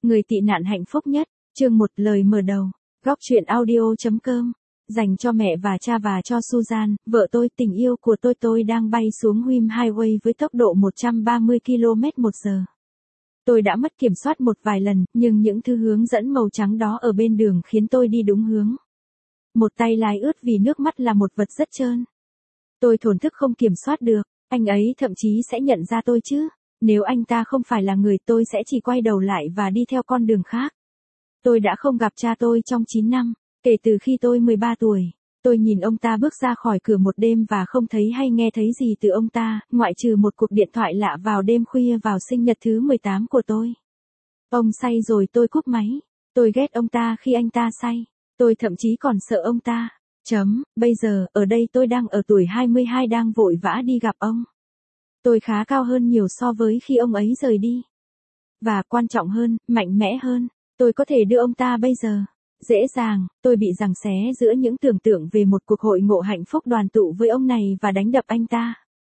Người tị nạn hạnh phúc nhất, chương 1 lời mở đầu, góc truyện audio.com, dành cho mẹ và cha và cho Susan, vợ tôi. Tình yêu của tôi đang bay xuống Huym Highway với tốc độ 130 km/h. Tôi đã mất kiểm soát một vài lần, nhưng những thứ hướng dẫn màu trắng đó ở bên đường khiến tôi đi đúng hướng. Một tay lái ướt vì nước mắt là một vật rất trơn. Tôi thổn thức không kiểm soát được, anh ấy thậm chí sẽ nhận ra tôi chứ. Nếu anh ta không phải là người, tôi sẽ chỉ quay đầu lại và đi theo con đường khác. Tôi đã không gặp cha tôi trong 9 năm, kể từ khi tôi 13 tuổi. Tôi nhìn ông ta bước ra khỏi cửa một đêm và không thấy hay nghe thấy gì từ ông ta, ngoại trừ một cuộc điện thoại lạ vào đêm khuya vào sinh nhật thứ 18 của tôi. Ông say rồi tôi cúp máy. Tôi ghét ông ta khi anh ta say. Tôi thậm chí còn sợ ông ta. Bây giờ, ở đây tôi đang ở tuổi 22 đang vội vã đi gặp ông. Tôi khá cao hơn nhiều so với khi ông ấy rời đi. Và quan trọng hơn, mạnh mẽ hơn, tôi có thể đưa ông ta bây giờ. Dễ dàng, tôi bị giằng xé giữa những tưởng tượng về một cuộc hội ngộ hạnh phúc đoàn tụ với ông này và đánh đập anh ta.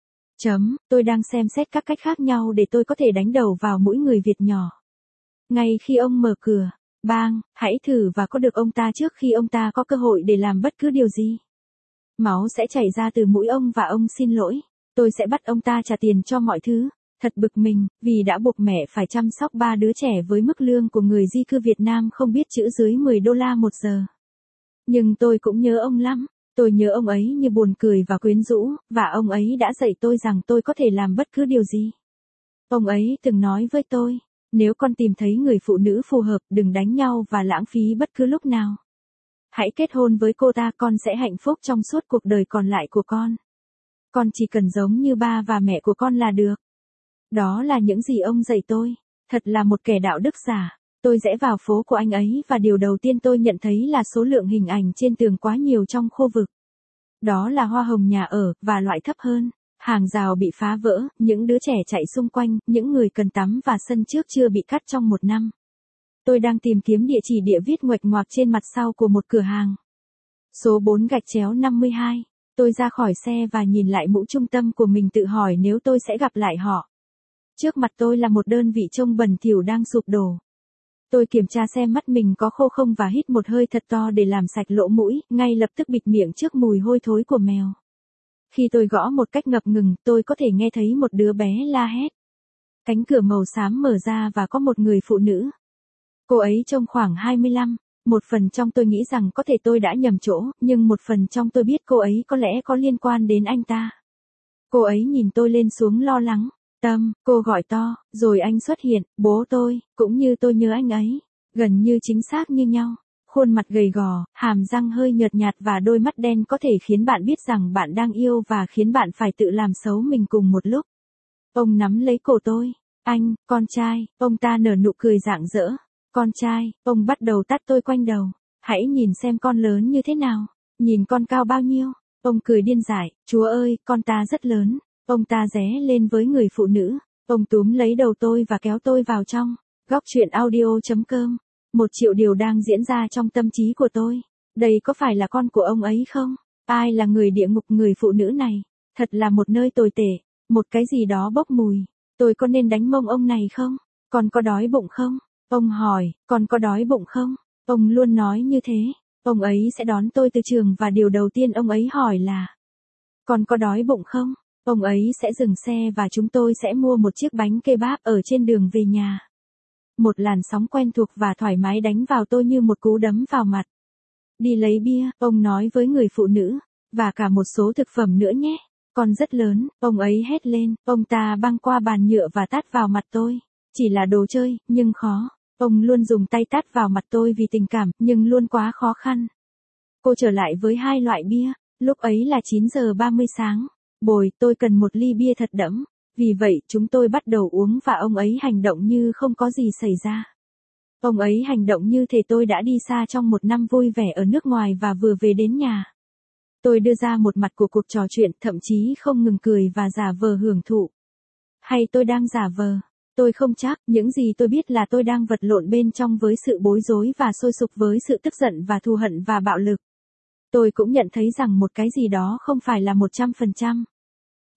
Tôi đang xem xét các cách khác nhau để tôi có thể đánh đầu vào mũi người Việt nhỏ. Ngay khi ông mở cửa, bang, hãy thử và có được ông ta trước khi ông ta có cơ hội để làm bất cứ điều gì. Máu sẽ chảy ra từ mũi ông và ông xin lỗi. Tôi sẽ bắt ông ta trả tiền cho mọi thứ. Thật bực mình, vì đã buộc mẹ phải chăm sóc 3 đứa trẻ với mức lương của người di cư Việt Nam không biết chữ dưới $10 một giờ. Nhưng tôi cũng nhớ ông lắm. Tôi nhớ ông ấy như buồn cười và quyến rũ, và ông ấy đã dạy tôi rằng tôi có thể làm bất cứ điều gì. Ông ấy từng nói với tôi, nếu con tìm thấy người phụ nữ phù hợp, đừng đánh nhau và lãng phí bất cứ lúc nào. Hãy kết hôn với cô ta, con sẽ hạnh phúc trong suốt cuộc đời còn lại của con. Con chỉ cần giống như ba và mẹ của con là được. Đó là những gì ông dạy tôi. Thật là một kẻ đạo đức giả. Tôi rẽ vào phố của anh ấy và điều đầu tiên tôi nhận thấy là số lượng hình ảnh trên tường quá nhiều trong khu vực. Đó là hoa hồng nhà ở, và loại thấp hơn. Hàng rào bị phá vỡ, những đứa trẻ chạy xung quanh, những người cần tắm và sân trước chưa bị cắt trong 1 năm. Tôi đang tìm kiếm địa chỉ địa viết nguệch ngoạc trên mặt sau của một cửa hàng. Số 4-52. Tôi ra khỏi xe và nhìn lại mũ trung tâm của mình, tự hỏi nếu tôi sẽ gặp lại họ. Trước mặt tôi là một đơn vị trông bẩn thỉu đang sụp đổ. Tôi kiểm tra xem mắt mình có khô không và hít một hơi thật to để làm sạch lỗ mũi, ngay lập tức bịt miệng trước mùi hôi thối của mèo. Khi tôi gõ một cách ngập ngừng, tôi có thể nghe thấy một đứa bé la hét. Cánh cửa màu xám mở ra và có một người phụ nữ. Cô ấy trông khoảng 25. Một phần trong tôi nghĩ rằng có thể tôi đã nhầm chỗ, nhưng một phần trong tôi biết cô ấy có lẽ có liên quan đến anh ta. Cô ấy nhìn tôi lên xuống lo lắng. Tâm, cô gọi to, rồi anh xuất hiện, bố tôi, cũng như tôi nhớ anh ấy, gần như chính xác như nhau. Khuôn mặt gầy gò, hàm răng hơi nhợt nhạt và đôi mắt đen có thể khiến bạn biết rằng bạn đang yêu và khiến bạn phải tự làm xấu mình cùng một lúc. Ông nắm lấy cổ tôi. Anh, con trai, ông ta nở nụ cười rạng rỡ. Con trai, ông bắt đầu tát tôi quanh đầu. Hãy nhìn xem con lớn như thế nào. Nhìn con cao bao nhiêu. Ông cười điên dại, Chúa ơi, con ta rất lớn. Ông ta ré lên với người phụ nữ. Ông túm lấy đầu tôi và kéo tôi vào trong. Góc truyện audio.com. 1 triệu điều đang diễn ra trong tâm trí của tôi. Đây có phải là con của ông ấy không? Ai là người địa ngục người phụ nữ này? Thật là một nơi tồi tệ. Một cái gì đó bốc mùi. Tôi có nên đánh mông ông này không? Con có đói bụng không? Ông hỏi, con có đói bụng không? Ông luôn nói như thế. Ông ấy sẽ đón tôi từ trường và điều đầu tiên ông ấy hỏi là, con có đói bụng không? Ông ấy sẽ dừng xe và chúng tôi sẽ mua một chiếc bánh kebab ở trên đường về nhà. Một làn sóng quen thuộc và thoải mái đánh vào tôi như một cú đấm vào mặt. Đi lấy bia, ông nói với người phụ nữ, và cả một số thực phẩm nữa nhé. Con rất lớn, ông ấy hét lên, ông ta băng qua bàn nhựa và tát vào mặt tôi. Chỉ là đồ chơi, nhưng khó. Ông luôn dùng tay tát vào mặt tôi vì tình cảm, nhưng luôn quá khó khăn. Cô trở lại với 2 loại bia, lúc ấy là 9:30 sáng. Bồi, tôi cần một ly bia thật đẫm. Vì vậy, chúng tôi bắt đầu uống và ông ấy hành động như không có gì xảy ra. Ông ấy hành động như thể tôi đã đi xa trong 1 năm vui vẻ ở nước ngoài và vừa về đến nhà. Tôi đưa ra một mặt của cuộc trò chuyện, thậm chí không ngừng cười và giả vờ hưởng thụ. Hay tôi đang giả vờ? Tôi không chắc, những gì tôi biết là tôi đang vật lộn bên trong với sự bối rối và sôi sục với sự tức giận và thù hận và bạo lực. Tôi cũng nhận thấy rằng một cái gì đó không phải là 100%.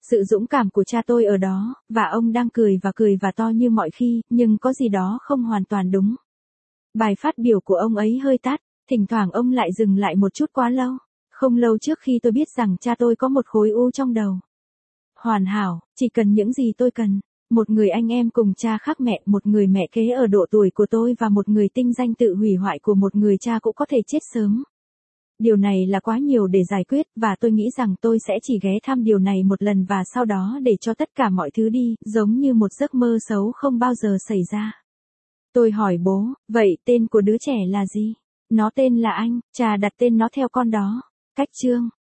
Sự dũng cảm của cha tôi ở đó, và ông đang cười và to như mọi khi, nhưng có gì đó không hoàn toàn đúng. Bài phát biểu của ông ấy hơi tát, thỉnh thoảng ông lại dừng lại một chút quá lâu. Không lâu trước khi tôi biết rằng cha tôi có một khối u trong đầu. Hoàn hảo, chỉ cần những gì tôi cần. Một người anh em cùng cha khác mẹ, một người mẹ kế ở độ tuổi của tôi và một người tinh danh tự hủy hoại của một người cha cũng có thể chết sớm. Điều này là quá nhiều để giải quyết và tôi nghĩ rằng tôi sẽ chỉ ghé thăm điều này một lần và sau đó để cho tất cả mọi thứ đi, giống như một giấc mơ xấu không bao giờ xảy ra. Tôi hỏi bố, vậy tên của đứa trẻ là gì? Nó tên là Anh, cha đặt tên nó theo con đó. Cách chương